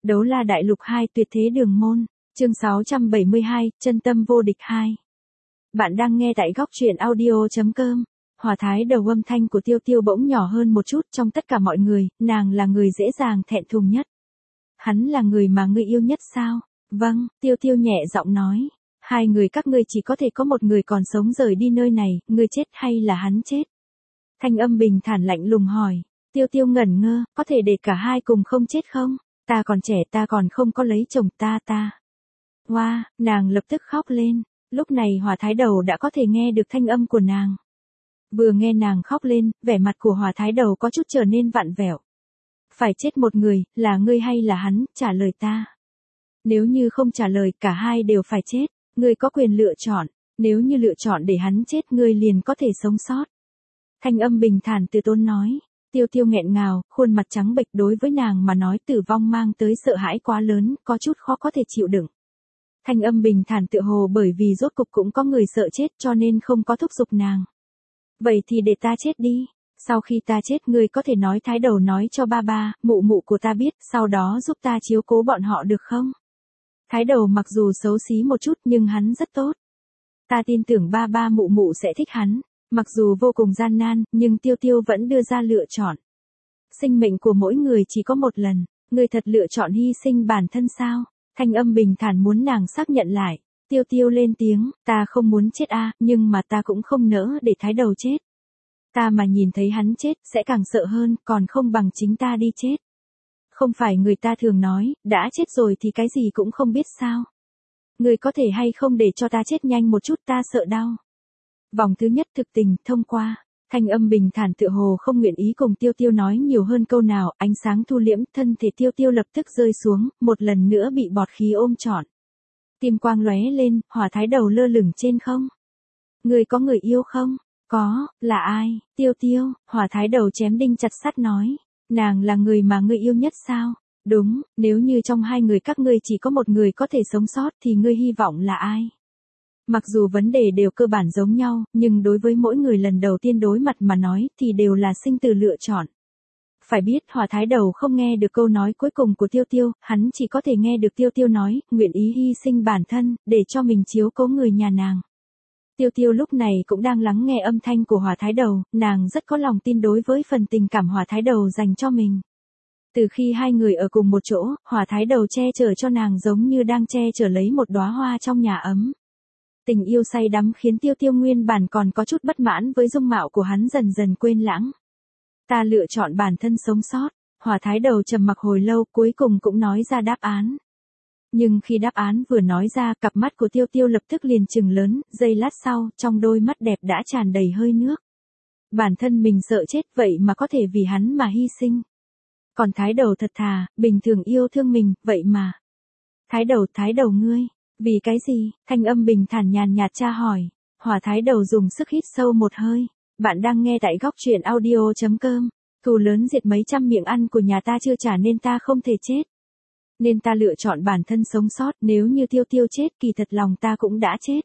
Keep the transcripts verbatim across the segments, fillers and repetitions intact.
Đấu la đại lục hai tuyệt thế đường môn, chương sáu trăm bảy mươi hai, chân tâm vô địch hai. Bạn đang nghe tại góc truyện audio.com. Hòa thái đầu âm thanh của Tiêu Tiêu bỗng nhỏ hơn một chút trong tất cả mọi người, nàng là người dễ dàng thẹn thùng nhất. Hắn là người mà ngươi yêu nhất sao? Vâng, Tiêu Tiêu nhẹ giọng nói. Hai người các ngươi chỉ có thể có một người còn sống rời đi nơi này, ngươi chết hay là hắn chết? Thanh âm bình thản lạnh lùng hỏi. Tiêu Tiêu ngẩn ngơ, có thể để cả hai cùng không chết không? Ta còn trẻ, ta còn không có lấy chồng, ta ta. Hoa, wow, nàng lập tức khóc lên. Lúc này Hòa thái đầu đã có thể nghe được thanh âm của nàng. Vừa nghe nàng khóc lên, vẻ mặt của Hòa thái đầu có chút trở nên vặn vẹo. Phải chết một người, là ngươi hay là hắn, trả lời ta. Nếu như không trả lời, cả hai đều phải chết. Ngươi có quyền lựa chọn, nếu như lựa chọn để hắn chết, ngươi liền có thể sống sót. Thanh âm bình thản từ tốn nói. Tiêu Tiêu nghẹn ngào, khuôn mặt trắng bệch, đối với nàng mà nói tử vong mang tới sợ hãi quá lớn, có chút khó có thể chịu đựng. Thanh âm bình thản tựa hồ bởi vì rốt cục cũng có người sợ chết cho nên không có thúc giục nàng. Vậy thì để ta chết đi. Sau khi ta chết, ngươi có thể nói thái đầu nói cho ba ba, mụ mụ của ta biết, sau đó giúp ta chiếu cố bọn họ được không? Thái đầu mặc dù xấu xí một chút nhưng hắn rất tốt. Ta tin tưởng ba ba mụ mụ sẽ thích hắn. Mặc dù vô cùng gian nan, nhưng Tiêu Tiêu vẫn đưa ra lựa chọn. Sinh mệnh của mỗi người chỉ có một lần, ngươi thật lựa chọn hy sinh bản thân sao? Thanh âm bình thản muốn nàng xác nhận lại. Tiêu Tiêu lên tiếng, ta không muốn chết a, à, nhưng mà ta cũng không nỡ để thái đầu chết. Ta mà nhìn thấy hắn chết, sẽ càng sợ hơn, còn không bằng chính ta đi chết. Không phải người ta thường nói, đã chết rồi thì cái gì cũng không biết sao? Ngươi có thể hay không để cho ta chết nhanh một chút, ta sợ đau. Vòng thứ nhất thực tình, thông qua. Thanh âm bình thản tựa hồ không nguyện ý cùng Tiêu Tiêu nói nhiều hơn câu nào, ánh sáng thu liễm, thân thể Tiêu Tiêu lập tức rơi xuống, một lần nữa bị bọt khí ôm trọn. Tim quang lóe lên, Hòa thái đầu lơ lửng trên không. Người có người yêu không? Có, là ai? Tiêu Tiêu, Hòa thái đầu chém đinh chặt sắt nói. Nàng là người mà ngươi yêu nhất sao? Đúng, nếu như trong hai người các ngươi chỉ có một người có thể sống sót thì ngươi hy vọng là ai? Mặc dù vấn đề đều cơ bản giống nhau, nhưng đối với mỗi người lần đầu tiên đối mặt mà nói thì đều là sinh tử lựa chọn. Phải biết Hòa thái đầu không nghe được câu nói cuối cùng của Tiêu Tiêu, hắn chỉ có thể nghe được Tiêu Tiêu nói, nguyện ý hy sinh bản thân, để cho mình chiếu cố người nhà nàng. Tiêu Tiêu lúc này cũng đang lắng nghe âm thanh của Hòa thái đầu, nàng rất có lòng tin đối với phần tình cảm Hòa thái đầu dành cho mình. Từ khi hai người ở cùng một chỗ, Hòa thái đầu che chở cho nàng giống như đang che chở lấy một đóa hoa trong nhà ấm. Tình yêu say đắm khiến Tiêu Tiêu nguyên bản còn có chút bất mãn với dung mạo của hắn dần dần quên lãng. Ta lựa chọn bản thân sống sót. Hòa thái đầu trầm mặc hồi lâu, cuối cùng cũng nói ra đáp án. Nhưng khi đáp án vừa nói ra, cặp mắt của Tiêu Tiêu lập tức liền trừng lớn, giây lát sau, trong đôi mắt đẹp đã tràn đầy hơi nước. Bản thân mình sợ chết vậy mà có thể vì hắn mà hy sinh. Còn thái đầu thật thà, bình thường yêu thương mình, vậy mà. Thái đầu, thái đầu ngươi. Vì cái gì? Thanh âm bình thản nhàn nhạt tra hỏi. Hòa thái đầu dùng sức hít sâu một hơi. Bạn đang nghe tại góc truyện audio.com. Thù lớn diệt mấy trăm miệng ăn của nhà ta chưa trả nên ta không thể chết. Nên ta lựa chọn bản thân sống sót, nếu như Tiêu Tiêu chết kỳ thật lòng ta cũng đã chết.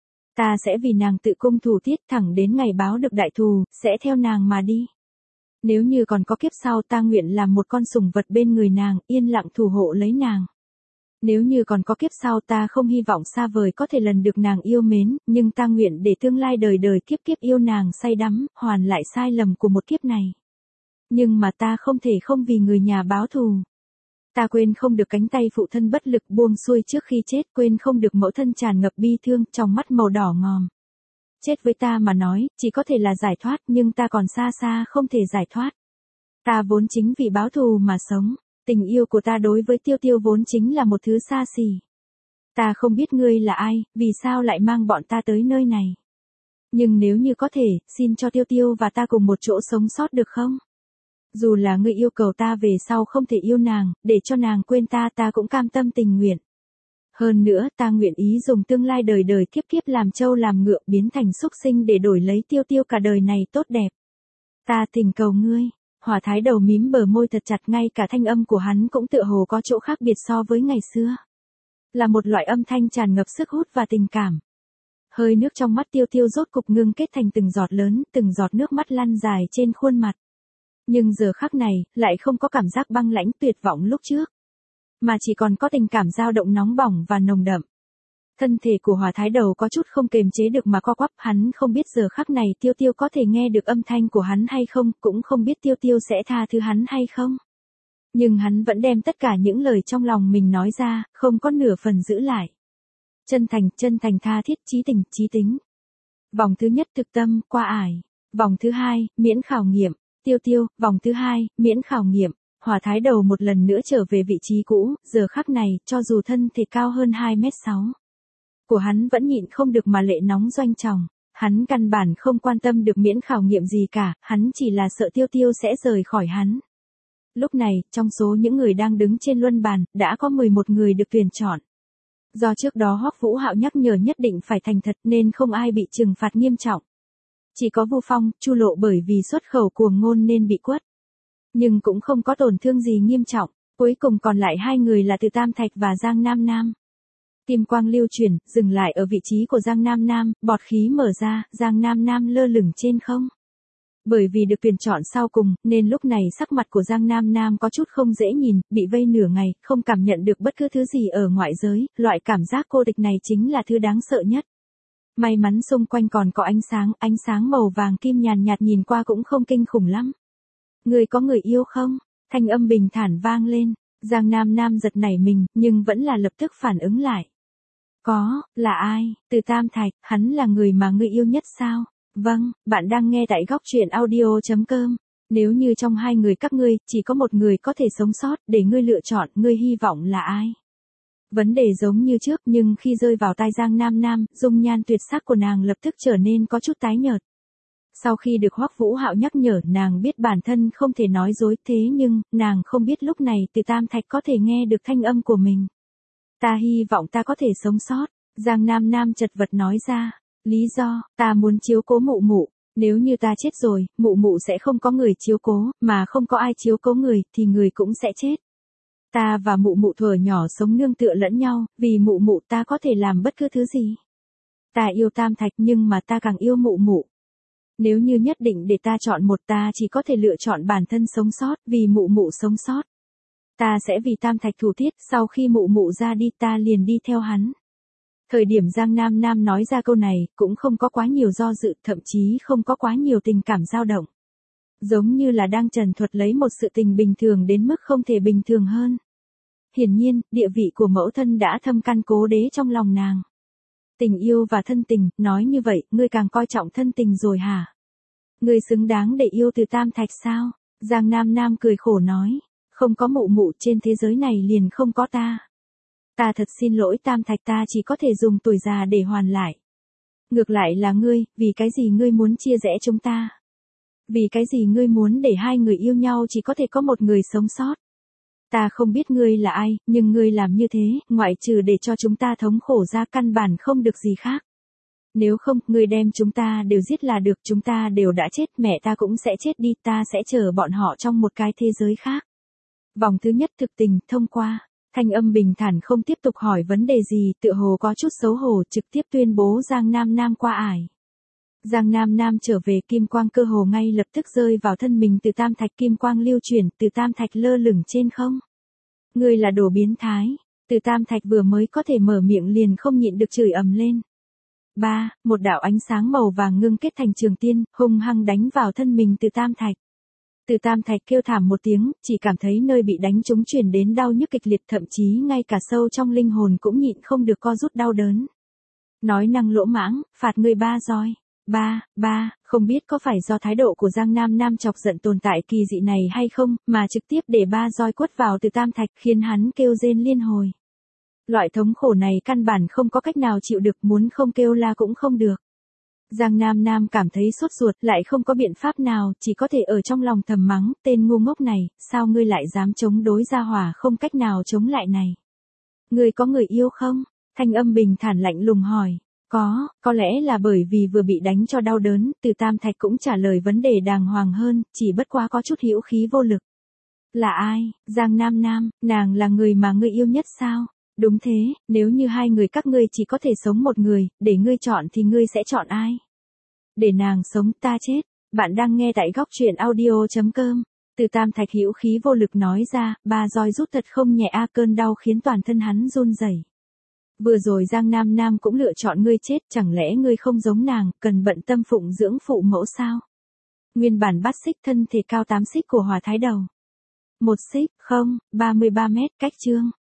Ta sẽ vì nàng tự cung thủ tiết thẳng đến ngày báo được đại thù, sẽ theo nàng mà đi. Nếu như còn có kiếp sau ta nguyện làm một con sủng vật bên người nàng, yên lặng thủ hộ lấy nàng. Nếu như còn có kiếp sau ta không hy vọng xa vời có thể lần được nàng yêu mến, nhưng ta nguyện để tương lai đời đời kiếp kiếp yêu nàng say đắm, hoàn lại sai lầm của một kiếp này. Nhưng mà ta không thể không vì người nhà báo thù. Ta quên không được cánh tay phụ thân bất lực buông xuôi trước khi chết, quên không được mẫu thân tràn ngập bi thương, trong mắt màu đỏ ngòm. Chết với ta mà nói, chỉ có thể là giải thoát, nhưng ta còn xa xa không thể giải thoát. Ta vốn chính vì báo thù mà sống. Tình yêu của ta đối với Tiêu Tiêu vốn chính là một thứ xa xỉ. Ta không biết ngươi là ai, vì sao lại mang bọn ta tới nơi này. Nhưng nếu như có thể, xin cho Tiêu Tiêu và ta cùng một chỗ sống sót được không? Dù là ngươi yêu cầu ta về sau không thể yêu nàng, để cho nàng quên ta, ta cũng cam tâm tình nguyện. Hơn nữa, ta nguyện ý dùng tương lai đời đời kiếp kiếp làm trâu làm ngựa biến thành súc sinh để đổi lấy Tiêu Tiêu cả đời này tốt đẹp. Ta thỉnh cầu ngươi. Hòa thái đầu mím bờ môi thật chặt, ngay cả thanh âm của hắn cũng tựa hồ có chỗ khác biệt so với ngày xưa. Là một loại âm thanh tràn ngập sức hút và tình cảm. Hơi nước trong mắt Tiêu Tiêu rốt cục ngưng kết thành từng giọt lớn, từng giọt nước mắt lăn dài trên khuôn mặt. Nhưng giờ khắc này, lại không có cảm giác băng lãnh tuyệt vọng lúc trước. mà chỉ còn có tình cảm dao động nóng bỏng và nồng đậm. Thân thể của Hỏa Thái Đầu có chút không kềm chế được mà co quắp, hắn không biết giờ khắc này Tiêu Tiêu có thể nghe được âm thanh của hắn hay không, cũng không biết Tiêu Tiêu sẽ tha thứ hắn hay không. Nhưng hắn vẫn đem tất cả những lời trong lòng mình nói ra, không có nửa phần giữ lại. Chân thành, chân thành tha thiết, chí tình, chí tính. Vòng thứ nhất thực tâm, qua ải. Vòng thứ hai, miễn khảo nghiệm. Tiêu Tiêu, vòng thứ hai, miễn khảo nghiệm. Hỏa Thái Đầu một lần nữa trở về vị trí cũ, giờ khắc này, cho dù thân thể cao hơn hai mét sáu. Của hắn vẫn nhịn không được mà lệ nóng doanh tròng. Hắn căn bản không quan tâm được miễn khảo nghiệm gì cả, hắn chỉ là sợ Tiêu Tiêu sẽ rời khỏi hắn. Lúc này, trong số những người đang đứng trên luân bàn, đã có mười một người được tuyển chọn. Do trước đó Hoắc Vũ Hạo nhắc nhở nhất định phải thành thật nên không ai bị trừng phạt nghiêm trọng. Chỉ có Vu Phong, Chu Lộ bởi vì xuất khẩu cuồng ngôn nên bị quất. Nhưng cũng không có tổn thương gì nghiêm trọng, cuối cùng còn lại hai người là Từ Tam Thạch và Giang Nam Nam. Kim quang lưu chuyển, dừng lại ở vị trí của Giang Nam Nam, bọt khí mở ra, Giang Nam Nam lơ lửng trên không. Bởi vì được tuyển chọn sau cùng, nên lúc này sắc mặt của Giang Nam Nam có chút không dễ nhìn, bị vây nửa ngày, không cảm nhận được bất cứ thứ gì ở ngoại giới, loại cảm giác cô địch này chính là thứ đáng sợ nhất. May mắn xung quanh còn có ánh sáng, ánh sáng màu vàng kim nhàn nhạt nhìn qua cũng không kinh khủng lắm. Người có người yêu không? Thanh âm bình thản vang lên, Giang Nam Nam giật nảy mình, nhưng vẫn là lập tức phản ứng lại. Có, là ai? Từ Tam Thạch, hắn là người mà ngươi yêu nhất sao? Vâng, bạn đang nghe tại góc truyện audio chấm com. Nếu như trong hai người các ngươi, chỉ có một người có thể sống sót, để ngươi lựa chọn, ngươi hy vọng là ai? Vấn đề giống như trước nhưng khi rơi vào tai Giang Nam Nam, dung nhan tuyệt sắc của nàng lập tức trở nên có chút tái nhợt. Sau khi được Hoắc Vũ Hạo nhắc nhở, nàng biết bản thân không thể nói dối, thế nhưng, nàng không biết lúc này Từ Tam Thạch có thể nghe được thanh âm của mình. Ta hy vọng ta có thể sống sót, Giang Nam Nam chật vật nói ra. Lý do, ta muốn chiếu cố mụ mụ, nếu như ta chết rồi, mụ mụ sẽ không có người chiếu cố, mà không có ai chiếu cố người, thì người cũng sẽ chết. Ta và mụ mụ thuở nhỏ sống nương tựa lẫn nhau, vì mụ mụ ta có thể làm bất cứ thứ gì. Ta yêu Tam Thạch nhưng mà ta càng yêu mụ mụ. Nếu như nhất định để ta chọn một, ta chỉ có thể lựa chọn bản thân sống sót, vì mụ mụ sống sót. Ta sẽ vì Tam Thạch thủ tiết, sau khi mụ mụ ra đi ta liền đi theo hắn. Thời điểm Giang Nam Nam nói ra câu này, cũng không có quá nhiều do dự, thậm chí không có quá nhiều tình cảm dao động. Giống như là đang trần thuật lấy một sự tình bình thường đến mức không thể bình thường hơn. Hiển nhiên, địa vị của mẫu thân đã thâm căn cố đế trong lòng nàng. Tình yêu và thân tình, nói như vậy, ngươi càng coi trọng thân tình rồi hả? Ngươi xứng đáng để yêu Từ Tam Thạch sao? Giang Nam Nam cười khổ nói, không có mụ mụ trên thế giới này liền không có ta. Ta thật xin lỗi Tam Thạch, ta chỉ có thể dùng tuổi già để hoàn lại. Ngược lại là ngươi, vì cái gì ngươi muốn chia rẽ chúng ta? Vì cái gì ngươi muốn để hai người yêu nhau chỉ có thể có một người sống sót? Ta không biết ngươi là ai, nhưng ngươi làm như thế, ngoại trừ để cho chúng ta thống khổ ra căn bản không được gì khác. Nếu không, ngươi đem chúng ta đều giết là được, chúng ta đều đã chết, mẹ ta cũng sẽ chết đi, ta sẽ chờ bọn họ trong một cái thế giới khác. Vòng thứ nhất thực tình, thông qua. Thanh âm bình thản không tiếp tục hỏi vấn đề gì, tựa hồ có chút xấu hổ, trực tiếp tuyên bố Giang Nam Nam qua ải. Giang Nam Nam trở về, kim quang cơ hồ ngay lập tức rơi vào thân mình Từ Tam Thạch, kim quang lưu chuyển, Từ Tam Thạch lơ lửng trên không. Ngươi là đồ biến thái. Từ Tam Thạch vừa mới có thể mở miệng liền không nhịn được chửi ầm lên. Ba, một đạo ánh sáng màu vàng ngưng kết thành trường tiên, hung hăng đánh vào thân mình Từ Tam Thạch. Từ Tam Thạch kêu thảm một tiếng, chỉ cảm thấy nơi bị đánh trúng truyền đến đau nhức kịch liệt, thậm chí ngay cả sâu trong linh hồn cũng nhịn không được co rút đau đớn. Nói năng lỗ mãng, phạt ngươi ba roi. Ba, ba, không biết có phải do thái độ của Giang Nam Nam chọc giận tồn tại kỳ dị này hay không, mà trực tiếp để ba roi quất vào Từ Tam Thạch khiến hắn kêu rên liên hồi. Loại thống khổ này căn bản không có cách nào chịu được, muốn không kêu la cũng không được. Giang Nam Nam cảm thấy sốt ruột, lại không có biện pháp nào, chỉ có thể ở trong lòng thầm mắng, tên ngu ngốc này, sao ngươi lại dám chống đối gia hỏa không cách nào chống lại này. Ngươi có người yêu không? Thanh âm bình thản lạnh lùng hỏi. Có, có lẽ là bởi vì vừa bị đánh cho đau đớn, Từ Tam Thạch cũng trả lời vấn đề đàng hoàng hơn, chỉ bất quá có chút hữu khí vô lực. Là ai? Giang Nam Nam, nàng là người mà ngươi yêu nhất sao? Đúng thế, nếu như hai người các ngươi chỉ có thể sống một người, để ngươi chọn thì ngươi sẽ chọn ai? Để nàng sống, ta chết. Bạn đang nghe tại góc truyện audio chấm com. Từ Tam Thạch hữu khí vô lực nói ra, ba roi rút thật không nhẹ a, cơn đau khiến toàn thân hắn run rẩy. Vừa rồi Giang Nam Nam cũng lựa chọn ngươi chết, chẳng lẽ ngươi không giống nàng, cần bận tâm phụng dưỡng phụ mẫu sao? Nguyên bản bát xích thân thể cao tám xích của Hòa Thái Đầu. Một xích, không, ba mươi ba mét cách chương.